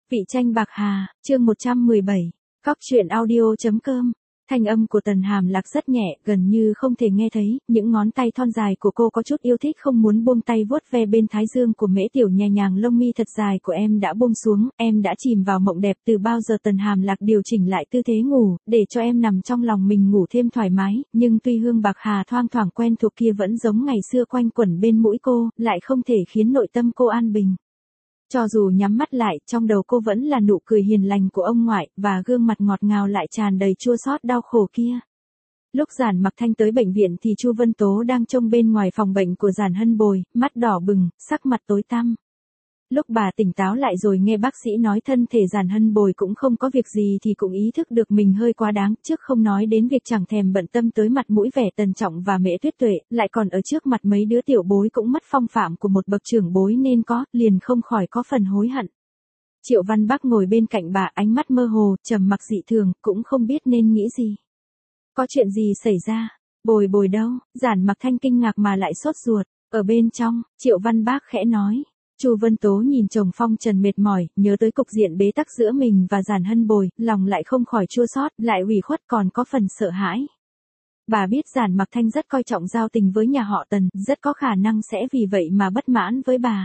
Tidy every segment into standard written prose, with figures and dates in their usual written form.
Vị tranh bạc hà, chương 117. Cóc truyện audio.com. Thanh âm của Tần Hàm Lạc rất nhẹ, gần như không thể nghe thấy, những ngón tay thon dài của cô có chút yêu thích không muốn buông tay vuốt ve bên thái dương của Mễ Tiểu nhẹ nhàng. Lông mi thật dài của em đã buông xuống, em đã chìm vào mộng đẹp từ bao giờ. Tần Hàm Lạc điều chỉnh lại tư thế ngủ, để cho em nằm trong lòng mình ngủ thêm thoải mái, nhưng tuy hương bạc hà thoang thoảng quen thuộc kia vẫn giống ngày xưa quanh quẩn bên mũi cô, lại không thể khiến nội tâm cô an bình. Cho dù nhắm mắt lại, trong đầu cô vẫn là nụ cười hiền lành của ông ngoại, và gương mặt ngọt ngào lại tràn đầy chua xót đau khổ kia. Lúc Giản Mặc Thanh tới bệnh viện thì Chu Vân Tố đang trông bên ngoài phòng bệnh của Giản Hân Bồi, mắt đỏ bừng, sắc mặt tối tăm. Lúc bà tỉnh táo lại rồi nghe bác sĩ nói thân thể Giản Hân Bồi cũng không có việc gì thì cũng ý thức được mình hơi quá đáng, trước không nói đến việc chẳng thèm bận tâm tới mặt mũi vẻ Tần Trọng và Mễ Tuyết Tuệ, lại còn ở trước mặt mấy đứa tiểu bối cũng mất phong phạm của một bậc trưởng bối nên có, liền không khỏi có phần hối hận. Triệu Văn Bắc ngồi bên cạnh bà, ánh mắt mơ hồ, trầm mặc dị thường, cũng không biết nên nghĩ gì. Có chuyện gì xảy ra? Bồi Bồi đâu? Giản Mặc Thanh kinh ngạc mà lại sốt ruột. Ở bên trong, Triệu Văn Bắc khẽ nói. Chu Vân Tố nhìn chồng phong trần mệt mỏi, nhớ tới cục diện bế tắc giữa mình và Giản Hân Bồi, lòng lại không khỏi chua xót, lại ủy khuất còn có phần sợ hãi. Bà biết Giản Mặc Thanh rất coi trọng giao tình với nhà họ Tần, rất có khả năng sẽ vì vậy mà bất mãn với bà.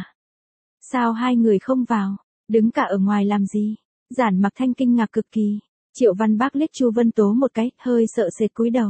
Sao hai người không vào? Đứng cả ở ngoài làm gì? Giản Mặc Thanh kinh ngạc cực kỳ. Triệu Văn Bắc liếc Chu Vân Tố một cái, hơi sợ sệt cúi đầu.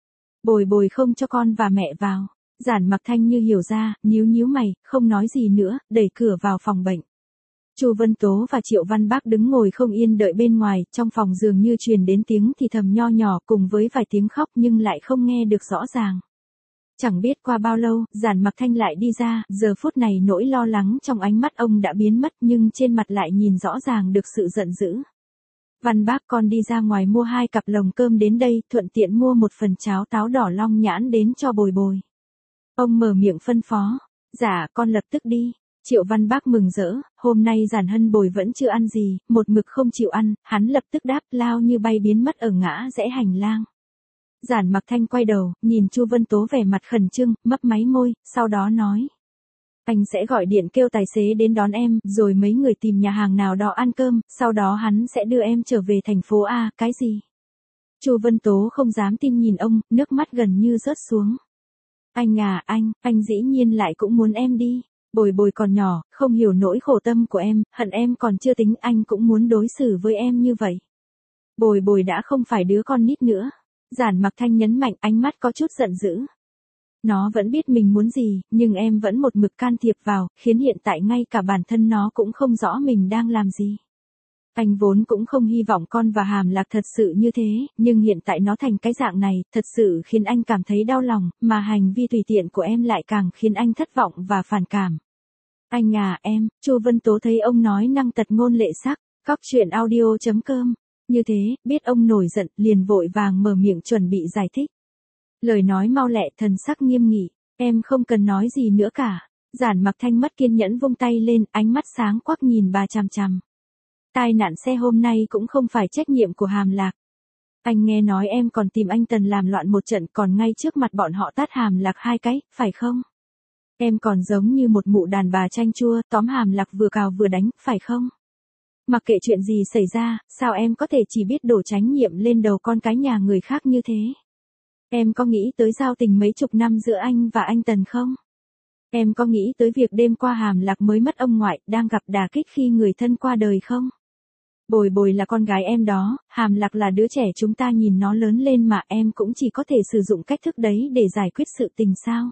Bồi Bồi không cho con và mẹ vào. Giản Mặc Thanh như hiểu ra, nhíu mày, không nói gì nữa, đẩy cửa vào phòng bệnh. Chu Vân Tố và Triệu Văn Bắc đứng ngồi không yên đợi bên ngoài, trong phòng dường như truyền đến tiếng thì thầm nho nhỏ cùng với vài tiếng khóc nhưng lại không nghe được rõ ràng. Chẳng biết qua bao lâu, Giản Mặc Thanh lại đi ra, giờ phút này nỗi lo lắng trong ánh mắt ông đã biến mất nhưng trên mặt lại nhìn rõ ràng được sự giận dữ. Văn Bác, con đi ra ngoài mua 2 cặp lồng cơm đến đây, thuận tiện mua 1 phần cháo táo đỏ long nhãn đến cho Bồi Bồi. Ông mở miệng phân phó. Dạ, con lập tức đi. Triệu Văn Bác mừng rỡ, hôm nay Giản Hân Bồi vẫn chưa ăn gì, một mực không chịu ăn, hắn lập tức đáp lao như bay biến mất ở ngã rẽ hành lang. Giản Mặc Thanh quay đầu, nhìn Chu Vân Tố vẻ mặt khẩn trương, mấp máy môi, sau đó nói. Anh sẽ gọi điện kêu tài xế đến đón em, rồi mấy người tìm nhà hàng nào đó ăn cơm, sau đó hắn sẽ đưa em trở về thành phố A. Cái gì? Chu Vân Tố không dám tin nhìn ông, nước mắt gần như rớt xuống. Anh à, anh dĩ nhiên lại cũng muốn em đi. Bồi Bồi còn nhỏ, không hiểu nỗi khổ tâm của em, hận em còn chưa tính, anh cũng muốn đối xử với em như vậy. Bồi Bồi đã không phải đứa con nít nữa. Giản Mặc Thanh nhấn mạnh, ánh mắt có chút giận dữ. Nó vẫn biết mình muốn gì, nhưng em vẫn một mực can thiệp vào, khiến hiện tại ngay cả bản thân nó cũng không rõ mình đang làm gì. Anh vốn cũng không hy vọng con và Hàm Lạc thật sự như thế, nhưng hiện tại nó thành cái dạng này, thật sự khiến anh cảm thấy đau lòng, mà hành vi tùy tiện của em lại càng khiến anh thất vọng và phản cảm. Anh à, em, Chu Vân Tố thấy ông nói năng tật ngôn lệ sắc, cóc truyện audio.com. Như thế, biết ông nổi giận, liền vội vàng mở miệng chuẩn bị giải thích. Lời nói mau lẹ, thần sắc nghiêm nghị, em không cần nói gì nữa cả. Giản Mặc Thanh mất kiên nhẫn vung tay lên, ánh mắt sáng quắc nhìn bà chằm chằm. Tai nạn xe hôm nay cũng không phải trách nhiệm của Hàm Lạc. Anh nghe nói em còn tìm anh Tần làm loạn một trận, còn ngay trước mặt bọn họ tát Hàm Lạc 2 cái, phải không? Em còn giống như một mụ đàn bà chanh chua, tóm Hàm Lạc vừa cào vừa đánh, phải không? Mặc kệ chuyện gì xảy ra, sao em có thể chỉ biết đổ trách nhiệm lên đầu con cái nhà người khác như thế? Em có nghĩ tới giao tình mấy chục năm giữa anh và anh Tần không? Em có nghĩ tới việc đêm qua Hàm Lạc mới mất ông ngoại, đang gặp đả kích khi người thân qua đời không? Bồi Bồi là con gái em đó, Hàm Lạc là đứa trẻ chúng ta nhìn nó lớn lên mà em cũng chỉ có thể sử dụng cách thức đấy để giải quyết sự tình sao?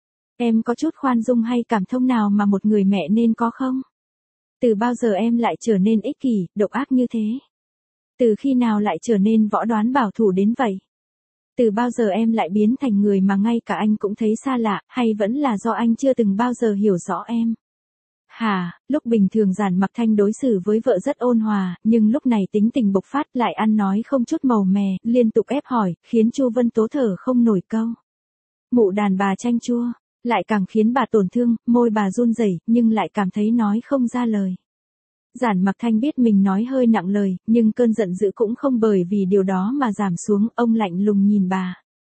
Em có chút khoan dung hay cảm thông nào mà một người mẹ nên có không? Từ bao giờ em lại trở nên ích kỷ, độc ác như thế? Từ khi nào lại trở nên võ đoán bảo thủ đến vậy? Từ bao giờ em lại biến thành người mà ngay cả anh cũng thấy xa lạ, hay vẫn là do anh chưa từng bao giờ hiểu rõ em? Hả, lúc bình thường Giản Mặc Thanh đối xử với vợ rất ôn hòa, nhưng lúc này tính tình bộc phát lại ăn nói không chút màu mè, liên tục ép hỏi, khiến Chu Vân Tố thở không nổi câu. Mụ đàn bà chanh chua, lại càng khiến bà tổn thương, môi bà run rẩy, nhưng lại cảm thấy nói không ra lời. Giản Mặc Thanh biết mình nói hơi nặng lời, nhưng cơn giận dữ cũng không bởi vì điều đó mà giảm xuống, ông lạnh lùng nhìn bà.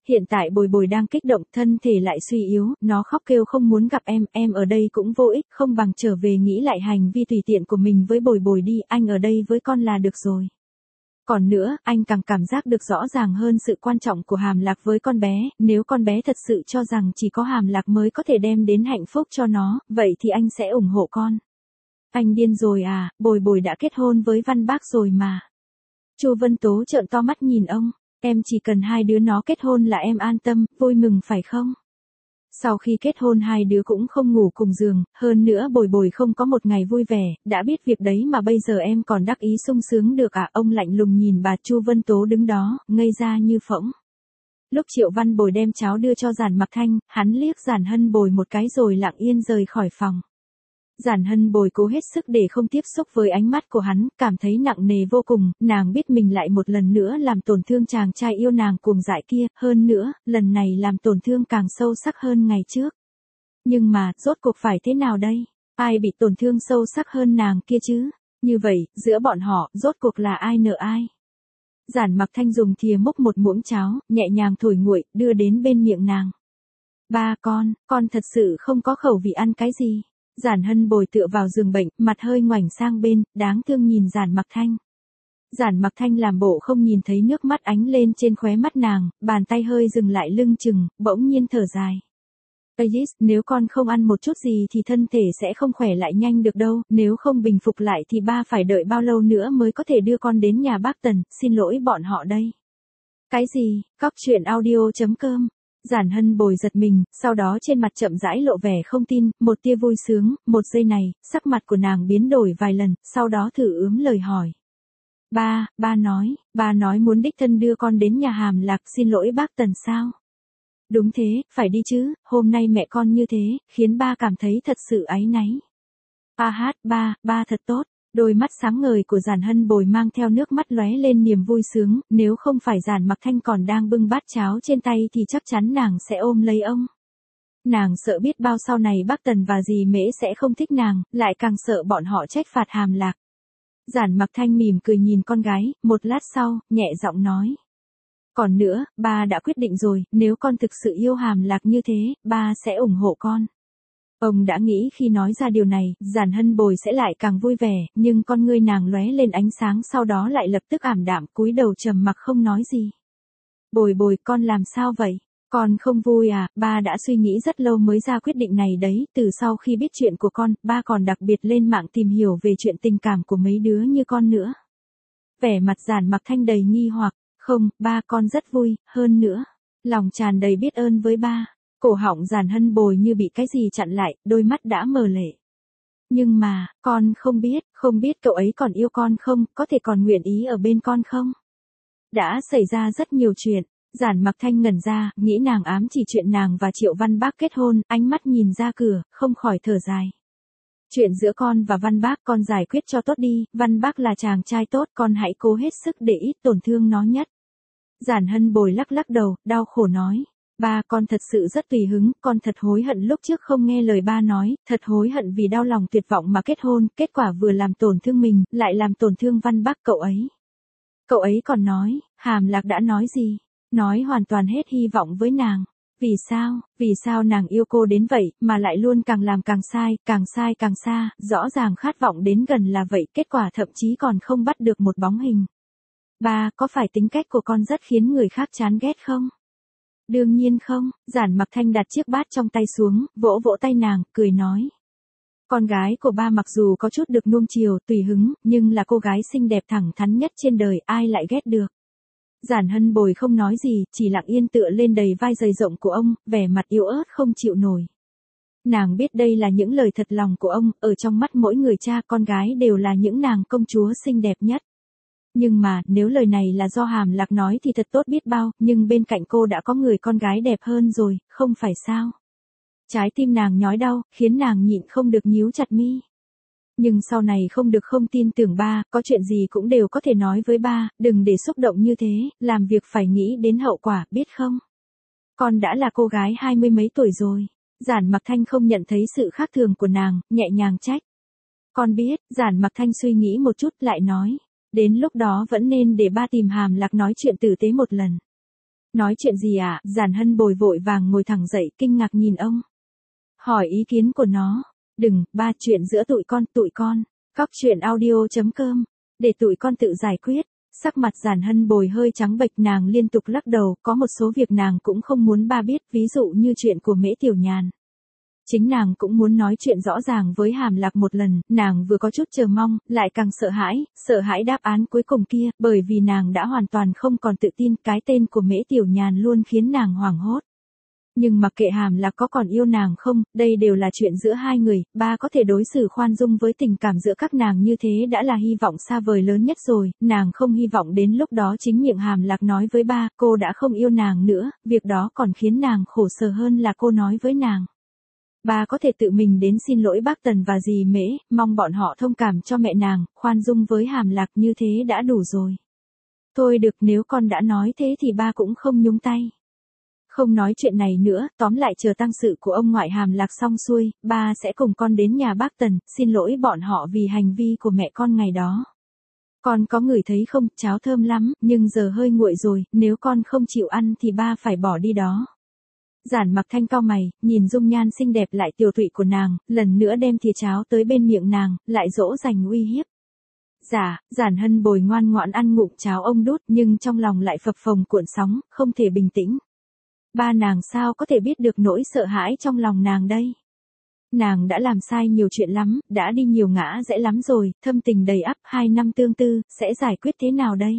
Hiện tại Bồi Bồi đang kích động, thân thể lại suy yếu, nó khóc kêu không muốn gặp em ở đây cũng vô ích, không bằng trở về nghĩ lại hành vi tùy tiện của mình với Bồi Bồi đi, anh ở đây với con là được rồi. Còn nữa, anh càng cảm giác được rõ ràng hơn sự quan trọng của Hàm Lạc với con bé, nếu con bé thật sự cho rằng chỉ có Hàm Lạc mới có thể đem đến hạnh phúc cho nó, vậy thì anh sẽ ủng hộ con. Anh điên rồi à, Bồi Bồi đã kết hôn với Văn Bác rồi mà. Chu Vân Tố trợn to mắt nhìn ông, em chỉ cần hai đứa nó kết hôn là em an tâm, vui mừng phải không? Sau khi kết hôn hai đứa cũng không ngủ cùng giường, hơn nữa Bồi Bồi không có một ngày vui vẻ, đã biết việc đấy mà bây giờ em còn đắc ý sung sướng được à? Ông lạnh lùng nhìn bà Chu Vân Tố đứng đó, ngây ra như phỗng. Lúc Triệu Văn Bồi đem cháo đưa cho Giản Mặc Thanh, hắn liếc Giản Hân Bồi một cái rồi lặng yên rời khỏi phòng. Giản Hân Bồi cố hết sức để không tiếp xúc với ánh mắt của hắn, cảm thấy nặng nề vô cùng, nàng biết mình lại một lần nữa làm tổn thương chàng trai yêu nàng cuồng dại kia, hơn nữa, lần này làm tổn thương càng sâu sắc hơn ngày trước. Nhưng mà, rốt cuộc phải thế nào đây? Ai bị tổn thương sâu sắc hơn nàng kia chứ? Như vậy, giữa bọn họ, rốt cuộc là ai nợ ai? Giản Mặc Thanh dùng thìa múc một muỗng cháo, nhẹ nhàng thổi nguội, đưa đến bên miệng nàng. Ba con thật sự không có khẩu vị ăn cái gì. Giản Hân Bồi tựa vào giường bệnh, mặt hơi ngoảnh sang bên, đáng thương nhìn Giản Mặc Thanh. Giản Mặc Thanh làm bộ không nhìn thấy nước mắt ánh lên trên khóe mắt nàng, bàn tay hơi dừng lại lưng chừng, bỗng nhiên thở dài. Ayis, nếu con không ăn một chút gì thì thân thể sẽ không khỏe lại nhanh được đâu, nếu không bình phục lại thì ba phải đợi bao lâu nữa mới có thể đưa con đến nhà bác Tần, xin lỗi bọn họ đây. Cái gì? Cóc truyện audio.com. Giản Hân Bồi giật mình, sau đó trên mặt chậm rãi lộ vẻ không tin, một tia vui sướng, một giây này, sắc mặt của nàng biến đổi vài lần, sau đó thử ướm lời hỏi. Ba nói muốn đích thân đưa con đến nhà Hàm Lạc, xin lỗi bác Tần sao? Đúng thế, phải đi chứ, hôm nay mẹ con như thế, khiến ba cảm thấy thật sự áy náy. Ba thật tốt. Đôi mắt sáng ngời của Giản Hân Bồi mang theo nước mắt lóe lên niềm vui sướng, nếu không phải Giản Mặc Thanh còn đang bưng bát cháo trên tay thì chắc chắn nàng sẽ ôm lấy ông. Nàng sợ biết bao sau này bác Tần và dì Mễ sẽ không thích nàng, lại càng sợ bọn họ trách phạt Hàm Lạc. Giản Mặc Thanh mỉm cười nhìn con gái, một lát sau, nhẹ giọng nói. Còn nữa, ba đã quyết định rồi, nếu con thực sự yêu Hàm Lạc như thế, ba sẽ ủng hộ con. Ông đã nghĩ khi nói ra điều này, Giản Hân Bồi sẽ lại càng vui vẻ, nhưng con ngươi nàng lóe lên ánh sáng sau đó lại lập tức ảm đạm, cúi đầu trầm mặc không nói gì. Bồi con làm sao vậy? Con không vui à? Ba đã suy nghĩ rất lâu mới ra quyết định này đấy, từ sau khi biết chuyện của con, ba còn đặc biệt lên mạng tìm hiểu về chuyện tình cảm của mấy đứa như con nữa. Vẻ mặt Giản Mặc Thanh đầy nghi hoặc, không, ba con rất vui, hơn nữa, lòng tràn đầy biết ơn với ba. Cổ họng Giản Hân Bồi như bị cái gì chặn lại, đôi mắt đã mờ lệ. Nhưng mà, con không biết cậu ấy còn yêu con không, có thể còn nguyện ý ở bên con không? Đã xảy ra rất nhiều chuyện, Giản Mặc Thanh ngẩn ra, nghĩ nàng ám chỉ chuyện nàng và Triệu Văn Bác kết hôn, ánh mắt nhìn ra cửa, không khỏi thở dài. Chuyện giữa con và Văn Bác con giải quyết cho tốt đi, Văn Bác là chàng trai tốt, con hãy cố hết sức để ít tổn thương nó nhất. Giản Hân Bồi lắc đầu, đau khổ nói. Ba con thật sự rất tùy hứng, con thật hối hận lúc trước không nghe lời ba nói, thật hối hận vì đau lòng tuyệt vọng mà kết hôn, kết quả vừa làm tổn thương mình, lại làm tổn thương Văn Bác cậu ấy. Cậu ấy còn nói, Hàm Lạc đã nói gì? Nói hoàn toàn hết hy vọng với nàng. Vì sao nàng yêu cô đến vậy, mà lại luôn càng làm càng sai càng xa, rõ ràng khát vọng đến gần là vậy, kết quả thậm chí còn không bắt được một bóng hình. Ba, có phải tính cách của con rất khiến người khác chán ghét không? Đương nhiên không, Giản Mặc Thanh đặt chiếc bát trong tay xuống, vỗ vỗ tay nàng, cười nói. Con gái của ba mặc dù có chút được nuông chiều, tùy hứng, nhưng là cô gái xinh đẹp thẳng thắn nhất trên đời, ai lại ghét được. Giản Hân Bồi không nói gì, chỉ lặng yên tựa lên đầy vai dày rộng của ông, vẻ mặt yếu ớt không chịu nổi. Nàng biết đây là những lời thật lòng của ông, ở trong mắt mỗi người cha con gái đều là những nàng công chúa xinh đẹp nhất. Nhưng mà, nếu lời này là do Hàm Lạc nói thì thật tốt biết bao, nhưng bên cạnh cô đã có người con gái đẹp hơn rồi, không phải sao? Trái tim nàng nhói đau, khiến nàng nhịn không được nhíu chặt mi. Nhưng sau này không được không tin tưởng ba, có chuyện gì cũng đều có thể nói với ba, đừng để xúc động như thế, làm việc phải nghĩ đến hậu quả, biết không? Con đã là cô gái 20 mấy tuổi rồi. Giản Mặc Thanh không nhận thấy sự khác thường của nàng, nhẹ nhàng trách. Con biết, Giản Mặc Thanh suy nghĩ một chút lại nói. Đến lúc đó vẫn nên để ba tìm Hàm Lạc nói chuyện tử tế một lần. Nói chuyện gì ạ? Giản Hân Bồi vội vàng ngồi thẳng dậy, kinh ngạc nhìn ông. Hỏi ý kiến của nó. Đừng, ba, chuyện giữa tụi con. Cóc truyện audio.com. Để tụi con tự giải quyết. Sắc mặt Giản Hân Bồi hơi trắng bệch, nàng liên tục lắc đầu, có một số việc nàng cũng không muốn ba biết, ví dụ như chuyện của Mễ Tiểu Nhàn. Chính nàng cũng muốn nói chuyện rõ ràng với Hàm Lạc một lần, nàng vừa có chút chờ mong, lại càng sợ hãi đáp án cuối cùng kia, bởi vì nàng đã hoàn toàn không còn tự tin, cái tên của Mễ Tiểu Nhàn luôn khiến nàng hoảng hốt. Nhưng mặc kệ Hàm Lạc có còn yêu nàng không, đây đều là chuyện giữa hai người, ba có thể đối xử khoan dung với tình cảm giữa các nàng như thế đã là hy vọng xa vời lớn nhất rồi, nàng không hy vọng đến lúc đó chính miệng Hàm Lạc nói với ba, cô đã không yêu nàng nữa, việc đó còn khiến nàng khổ sở hơn là cô nói với nàng. Ba có thể tự mình đến xin lỗi bác Tần và dì Mễ, mong bọn họ thông cảm cho mẹ nàng, khoan dung với Hàm Lạc như thế đã đủ rồi. Thôi được, nếu con đã nói thế thì ba cũng không nhúng tay. Không nói chuyện này nữa, tóm lại chờ tang sự của ông ngoại Hàm Lạc xong xuôi, ba sẽ cùng con đến nhà bác Tần, xin lỗi bọn họ vì hành vi của mẹ con ngày đó. Con có ngửi thấy không, cháo thơm lắm, nhưng giờ hơi nguội rồi, nếu con không chịu ăn thì ba phải bỏ đi đó. Giản Mặc Thanh cau mày, nhìn dung nhan xinh đẹp lại tiều tụy của nàng, lần nữa đem thìa cháo tới bên miệng nàng, lại dỗ dành uy hiếp. Dạ, Giản Hân Bồi ngoan ngoãn ăn ngụm cháo ông đút, nhưng trong lòng lại phập phồng cuộn sóng, không thể bình tĩnh. Ba nàng sao có thể biết được nỗi sợ hãi trong lòng nàng đây? Nàng đã làm sai nhiều chuyện lắm, đã đi nhiều ngã rẽ lắm rồi, thâm tình đầy ắp, 2 năm tương tư, sẽ giải quyết thế nào đây?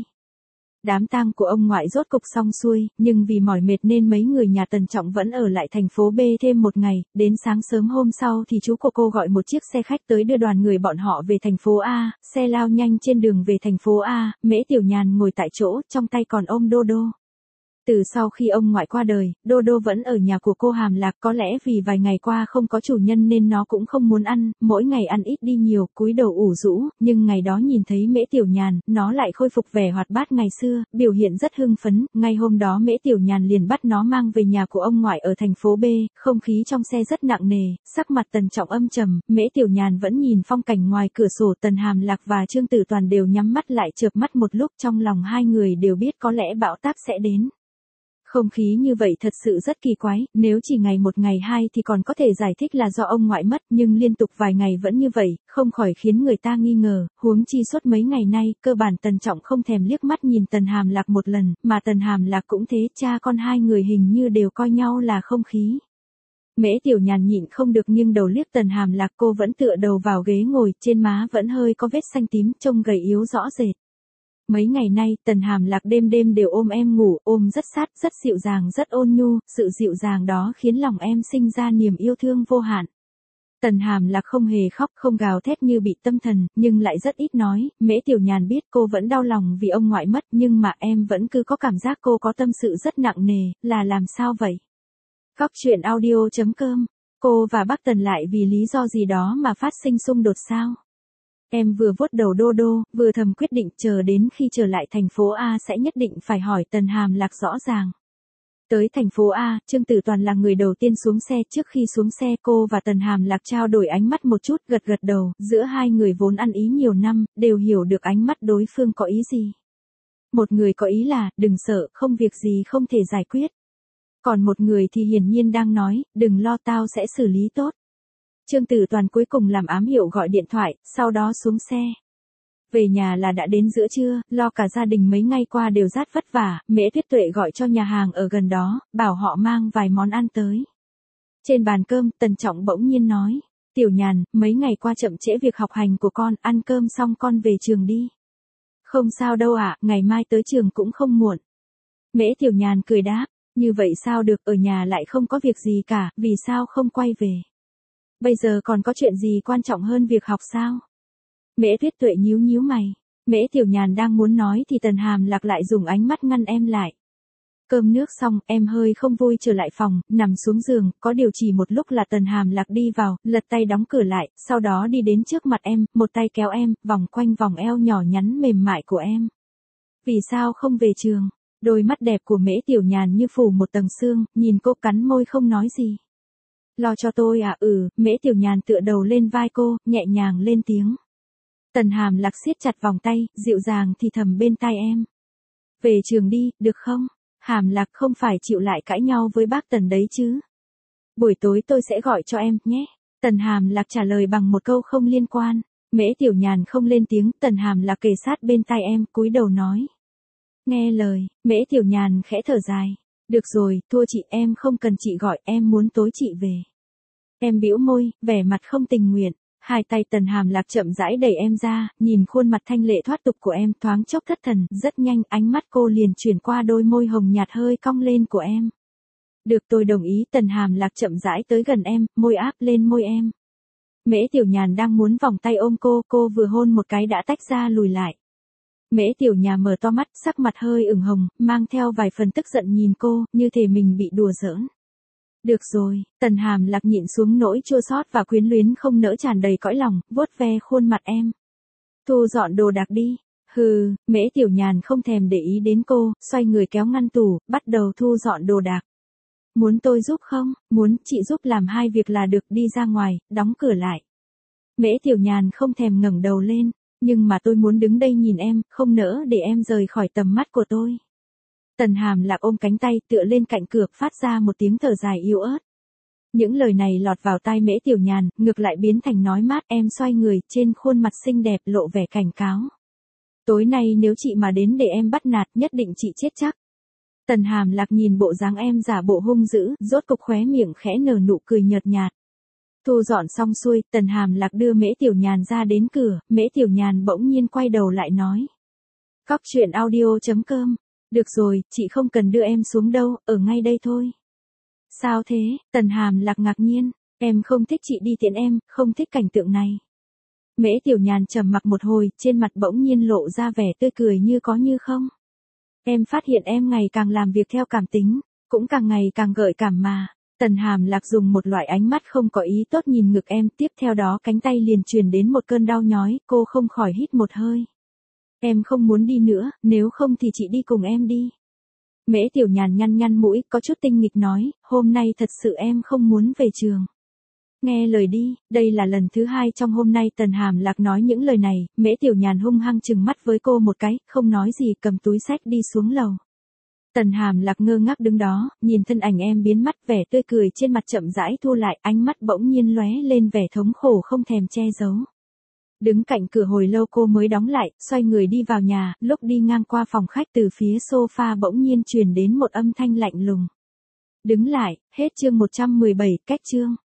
Đám tang của ông ngoại rốt cục xong xuôi, nhưng vì mỏi mệt nên mấy người nhà Tần Trọng vẫn ở lại thành phố B thêm một ngày, đến sáng sớm hôm sau thì chú của cô gọi một chiếc xe khách tới đưa đoàn người bọn họ về thành phố A, xe lao nhanh trên đường về thành phố A, Mễ Tiểu Nhàn ngồi tại chỗ, trong tay còn ôm Đô Đô. Từ sau khi ông ngoại qua đời, Đô Đô vẫn ở nhà của cô Hàm Lạc, có lẽ vì vài ngày qua không có chủ nhân nên nó cũng không muốn ăn, mỗi ngày ăn ít đi nhiều, cúi đầu ủ rũ, nhưng ngày đó nhìn thấy Mễ Tiểu Nhàn, nó lại khôi phục vẻ hoạt bát ngày xưa, biểu hiện rất hưng phấn, ngay hôm đó Mễ Tiểu Nhàn liền bắt nó mang về nhà của ông ngoại ở thành phố B, không khí trong xe rất nặng nề, sắc mặt Tần Trọng âm trầm, Mễ Tiểu Nhàn vẫn nhìn phong cảnh ngoài cửa sổ, Tần Hàm Lạc và Trương Tử Toàn đều nhắm mắt lại chợp mắt một lúc, trong lòng hai người đều biết có lẽ bão táp sẽ đến. Không khí như vậy thật sự rất kỳ quái, nếu chỉ ngày một ngày hai thì còn có thể giải thích là do ông ngoại mất, nhưng liên tục vài ngày vẫn như vậy, không khỏi khiến người ta nghi ngờ, huống chi suốt mấy ngày nay, cơ bản Tần Trọng không thèm liếc mắt nhìn Tần Hàm Lạc một lần, mà Tần Hàm Lạc cũng thế, cha con hai người hình như đều coi nhau là không khí. Mễ Tiểu Nhàn nhịn không được nghiêng đầu liếc Tần Hàm Lạc, cô vẫn tựa đầu vào ghế ngồi, trên má vẫn hơi có vết xanh tím, trông gầy yếu rõ rệt. Mấy ngày nay, Tần Hàm Lạc đêm đêm đều ôm em ngủ, ôm rất sát, rất dịu dàng, rất ôn nhu, sự dịu dàng đó khiến lòng em sinh ra niềm yêu thương vô hạn. Tần Hàm Lạc không hề khóc, không gào thét như bị tâm thần, nhưng lại rất ít nói, Mễ Tiểu Nhàn biết cô vẫn đau lòng vì ông ngoại mất, nhưng mà em vẫn cứ có cảm giác cô có tâm sự rất nặng nề, là làm sao vậy? Cóc truyện audio.com, cô và bác Tần lại vì lý do gì đó mà phát sinh xung đột sao? Em vừa vuốt đầu Đô Đô, vừa thầm quyết định chờ đến khi trở lại thành phố A sẽ nhất định phải hỏi Tần Hàm Lạc rõ ràng. Tới thành phố A, Trương Tử Toàn là người đầu tiên xuống xe, trước khi xuống xe cô và Tần Hàm Lạc trao đổi ánh mắt một chút, gật gật đầu, giữa hai người vốn ăn ý nhiều năm, đều hiểu được ánh mắt đối phương có ý gì. Một người có ý là, đừng sợ, không việc gì không thể giải quyết. Còn một người thì hiển nhiên đang nói, đừng lo tao sẽ xử lý tốt. Trương Tử Toàn cuối cùng làm ám hiệu gọi điện thoại, sau đó xuống xe. Về nhà là đã đến giữa trưa, lo cả gia đình mấy ngày qua đều rất vất vả, Mễ Tuyết Tuệ gọi cho nhà hàng ở gần đó, bảo họ mang vài món ăn tới. Trên bàn cơm, Tần Trọng bỗng nhiên nói, Tiểu Nhàn, mấy ngày qua chậm trễ việc học hành của con, ăn cơm xong con về trường đi. Không sao đâu ạ, ngày mai tới trường cũng không muộn. Mễ Tiểu Nhàn cười đáp, như vậy sao được, ở nhà lại không có việc gì cả, vì sao không quay về? Bây giờ còn có chuyện gì quan trọng hơn việc học sao? Mễ Tuyết Tuệ nhíu nhíu mày. Mễ Tiểu Nhàn đang muốn nói thì Tần Hàm Lạc lại dùng ánh mắt ngăn em lại. Cơm nước xong, em hơi không vui trở lại phòng, nằm xuống giường, có điều chỉ một lúc là Tần Hàm Lạc đi vào, lật tay đóng cửa lại, sau đó đi đến trước mặt em, một tay kéo em, vòng quanh vòng eo nhỏ nhắn mềm mại của em. Vì sao không về trường? Đôi mắt đẹp của Mễ Tiểu Nhàn như phủ một tầng sương, nhìn cô cắn môi không nói gì. Lo cho tôi à? Mễ Tiểu Nhàn tựa đầu lên vai cô, nhẹ nhàng lên tiếng. Tần Hàm Lạc siết chặt vòng tay, dịu dàng thì thầm bên tai em. Về trường đi, được không? Hàm Lạc không phải chịu lại cãi nhau với bác Tần đấy chứ. Buổi tối tôi sẽ gọi cho em, nhé. Tần Hàm Lạc trả lời bằng một câu không liên quan. Mễ Tiểu Nhàn không lên tiếng, Tần Hàm Lạc kề sát bên tai em, cúi đầu nói. Nghe lời, Mễ Tiểu Nhàn khẽ thở dài. Được rồi, thua chị, em không cần chị gọi, em muốn tối chị về. Em bĩu môi, vẻ mặt không tình nguyện. Hai tay Tần Hàm Lạc chậm rãi đẩy em ra, nhìn khuôn mặt thanh lệ thoát tục của em, thoáng chốc thất thần, rất nhanh ánh mắt cô liền chuyển qua đôi môi hồng nhạt hơi cong lên của em. Được, tôi đồng ý. Tần Hàm Lạc chậm rãi tới gần em, môi áp lên môi em. Mễ Tiểu Nhàn đang muốn vòng tay ôm cô vừa hôn một cái đã tách ra lùi lại. Mễ Tiểu Nhàn mở to mắt, sắc mặt hơi ửng hồng, mang theo vài phần tức giận nhìn cô, như thể mình bị đùa giỡn. Được rồi, Tần Hàm Lạc nhịn xuống nỗi chua xót và quyến luyến không nỡ tràn đầy cõi lòng, vuốt ve khuôn mặt em. Thu dọn đồ đạc đi. Hừ, Mễ Tiểu Nhàn không thèm để ý đến cô, xoay người kéo ngăn tủ, bắt đầu thu dọn đồ đạc. Muốn tôi giúp không? Muốn, chị giúp làm hai việc là được, đi ra ngoài, đóng cửa lại. Mễ Tiểu Nhàn không thèm ngẩng đầu lên, nhưng mà tôi muốn đứng đây nhìn em, không nỡ để em rời khỏi tầm mắt của tôi. Tần Hàm Lạc ôm cánh tay tựa lên cạnh cửa, phát ra một tiếng thở dài yếu ớt. Những lời này lọt vào tai Mễ Tiểu Nhàn, ngược lại biến thành nói mát. Em xoay người, trên khuôn mặt xinh đẹp lộ vẻ cảnh cáo. Tối nay nếu chị mà đến để em bắt nạt, nhất định chị chết chắc. Tần Hàm Lạc nhìn bộ dáng em giả bộ hung dữ, rốt cục khóe miệng khẽ nở nụ cười nhợt nhạt. Thu dọn xong xuôi, Tần Hàm Lạc đưa Mễ Tiểu Nhàn ra đến cửa, Mễ Tiểu Nhàn bỗng nhiên quay đầu lại nói. Cóc truyện audio.com. Được rồi, chị không cần đưa em xuống đâu, ở ngay đây thôi. Sao thế? Tần Hàm Lạc ngạc nhiên. Em không thích chị đi tiễn em, không thích cảnh tượng này. Mễ Tiểu Nhàn trầm mặc một hồi, trên mặt bỗng nhiên lộ ra vẻ tươi cười như có như không. Em phát hiện em ngày càng làm việc theo cảm tính, cũng càng ngày càng gợi cảm mà. Tần Hàm Lạc dùng một loại ánh mắt không có ý tốt nhìn ngực em, tiếp theo đó cánh tay liền truyền đến một cơn đau nhói, cô không khỏi hít một hơi. Em không muốn đi nữa, nếu không thì chị đi cùng em đi. Mễ Tiểu Nhàn nhăn nhăn mũi, có chút tinh nghịch nói, hôm nay thật sự em không muốn về trường. Nghe lời đi, đây là lần thứ hai trong hôm nay Tần Hàm Lạc nói những lời này, Mễ Tiểu Nhàn hung hăng trừng mắt với cô một cái, không nói gì, cầm túi xách đi xuống lầu. Tần Hàm Lạc ngơ ngác đứng đó, nhìn thân ảnh em biến mất, vẻ tươi cười trên mặt chậm rãi thu lại, ánh mắt bỗng nhiên lóe lên vẻ thống khổ không thèm che giấu. Đứng cạnh cửa hồi lâu cô mới đóng lại, xoay người đi vào nhà, lúc đi ngang qua phòng khách từ phía sofa bỗng nhiên truyền đến một âm thanh lạnh lùng. Đứng lại, hết chương 117, cách chương.